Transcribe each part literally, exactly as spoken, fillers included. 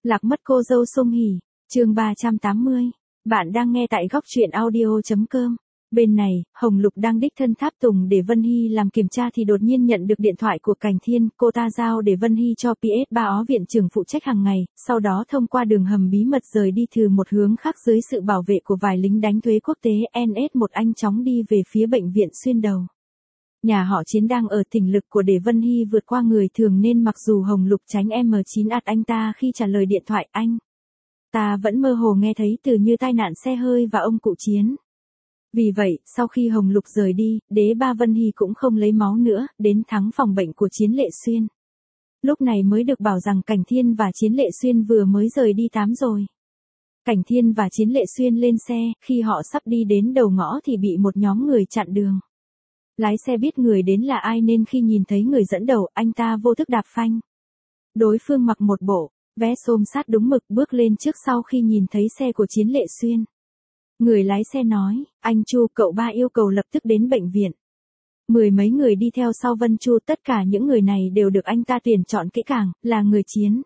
Lạc mất cô dâu Sung Hỉ, chương ba trăm tám mươi. Bạn đang nghe tại góc truyện audio chấm com. Bên này, Hồng Lục đang đích thân tháp tùng để Vân Hy làm kiểm tra thì đột nhiên nhận được điện thoại của Cảnh Thiên, cô ta giao để Vân Hy cho pê ét ba ó viện trưởng phụ trách hàng ngày, sau đó thông qua đường hầm bí mật rời đi từ một hướng khác dưới sự bảo vệ của vài lính đánh thuế quốc tế en ét một anh chóng đi về phía bệnh viện xuyên đầu. Nhà họ Chiến đang ở tỉnh lực của để Vân Hy vượt qua người thường nên mặc dù Hồng Lục tránh em chín ạt anh ta khi trả lời điện thoại anh. Ta vẫn mơ hồ nghe thấy từ như tai nạn xe hơi và ông cụ Chiến. Vì vậy, sau khi Hồng Lục rời đi, đế ba Vân Hy cũng không lấy máu nữa, đến thắng phòng bệnh của Chiến Lệ Xuyên. Lúc này mới được bảo rằng Cảnh Thiên và Chiến Lệ Xuyên vừa mới rời đi tắm rồi. Cảnh Thiên và Chiến Lệ Xuyên lên xe, khi họ sắp đi đến đầu ngõ thì bị một nhóm người chặn đường. Lái xe biết người đến là ai nên khi nhìn thấy người dẫn đầu, anh ta vô thức đạp phanh. Đối phương mặc một bộ vest xôm sát đúng mực bước lên trước sau khi nhìn thấy xe của Chiến Lệ Xuyên. Người lái xe nói, anh Chu, cậu ba yêu cầu lập tức đến bệnh viện. Mười mấy người đi theo sau Vân Chu, tất cả những người này đều được anh ta tuyển chọn kỹ càng, là người Chiến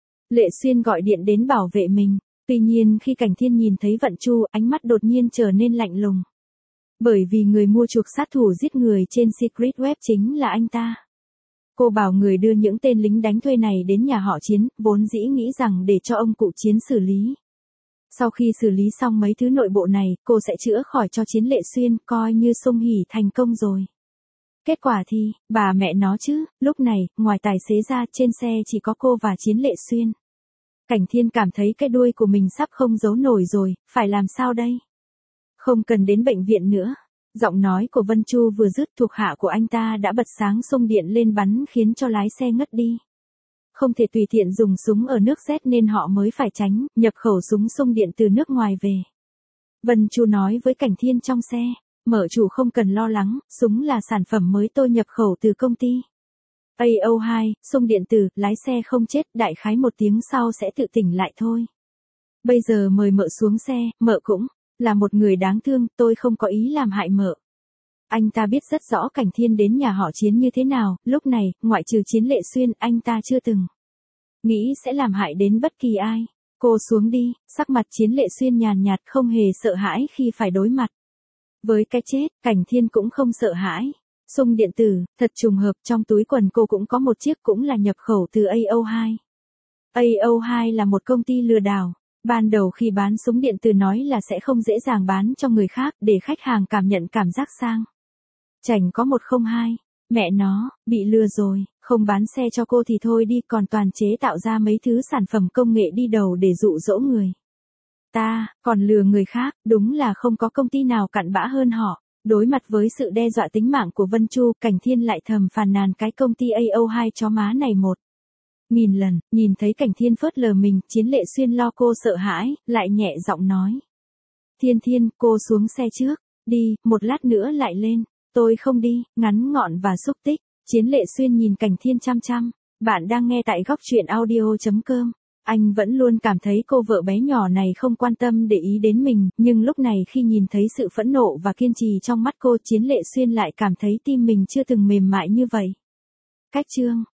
Lệ Xuyên gọi điện đến bảo vệ mình. Tuy nhiên khi Cảnh Thiên nhìn thấy Vận Chu, ánh mắt đột nhiên trở nên lạnh lùng. Bởi vì người mua chuộc sát thủ giết người trên Secret Web chính là anh ta. Cô bảo người đưa những tên lính đánh thuê này đến nhà họ Chiến, vốn dĩ nghĩ rằng để cho ông cụ Chiến xử lý. Sau khi xử lý xong mấy thứ nội bộ này, cô sẽ chữa khỏi cho Chiến Lệ Xuyên, coi như Sung Hỉ thành công rồi. Kết quả thì, bà mẹ nó chứ, lúc này, ngoài tài xế ra, trên xe chỉ có cô và Chiến Lệ Xuyên. Cảnh Thiên cảm thấy cái đuôi của mình sắp không giấu nổi rồi, phải làm sao đây? Không cần đến bệnh viện nữa. Giọng nói của Vân Chu vừa dứt, thuộc hạ của anh ta đã bật sáng xung điện lên bắn khiến cho lái xe ngất đi. Không thể tùy tiện dùng súng ở nước Z nên họ mới phải tránh, nhập khẩu súng xung điện từ nước ngoài về. Vân Chu nói với Cảnh Thiên trong xe, mở chủ không cần lo lắng, súng là sản phẩm mới tôi nhập khẩu từ công ty a o hai, xung điện tử, lái xe không chết, đại khái một tiếng sau sẽ tự tỉnh lại thôi. Bây giờ mời mợ xuống xe, mợ cũng là một người đáng thương, tôi không có ý làm hại mợ. Anh ta biết rất rõ Cảnh Thiên đến nhà họ Chiến như thế nào, lúc này, ngoại trừ Chiến Lệ Xuyên, anh ta chưa từng nghĩ sẽ làm hại đến bất kỳ ai. Cô xuống đi, sắc mặt Chiến Lệ Xuyên nhàn nhạt, không hề sợ hãi khi phải đối mặt với cái chết. Cảnh Thiên cũng không sợ hãi. Xung điện tử, thật trùng hợp, trong túi quần cô cũng có một chiếc, cũng là nhập khẩu từ a o hai. a o hai là một công ty lừa đảo. Ban đầu khi bán súng điện tử nói là sẽ không dễ dàng bán cho người khác để khách hàng cảm nhận cảm giác sang chảnh có một không hai. Mẹ nó, bị lừa rồi, không bán xe cho cô thì thôi đi, còn toàn chế tạo ra mấy thứ sản phẩm công nghệ đi đầu để dụ dỗ người ta, còn lừa người khác, đúng là không có công ty nào cặn bã hơn họ. Đối mặt với sự đe dọa tính mạng của Vân Chu, Cảnh Thiên lại thầm phàn nàn cái công ty a o hai chó má này một nghìn lần. Nhìn thấy Cảnh Thiên phớt lờ mình, Chiến Lệ Xuyên lo cô sợ hãi, lại nhẹ giọng nói. Thiên Thiên, cô xuống xe trước, đi, một lát nữa lại lên. Tôi không đi, ngắn gọn và xúc tích. Chiến Lệ Xuyên nhìn Cảnh Thiên chăm chăm. Bạn đang nghe tại góc truyện audio chấm com. Anh vẫn luôn cảm thấy cô vợ bé nhỏ này không quan tâm để ý đến mình, nhưng lúc này khi nhìn thấy sự phẫn nộ và kiên trì trong mắt cô, Chiến Lệ Xuyên lại cảm thấy tim mình chưa từng mềm mại như vậy. Cách chương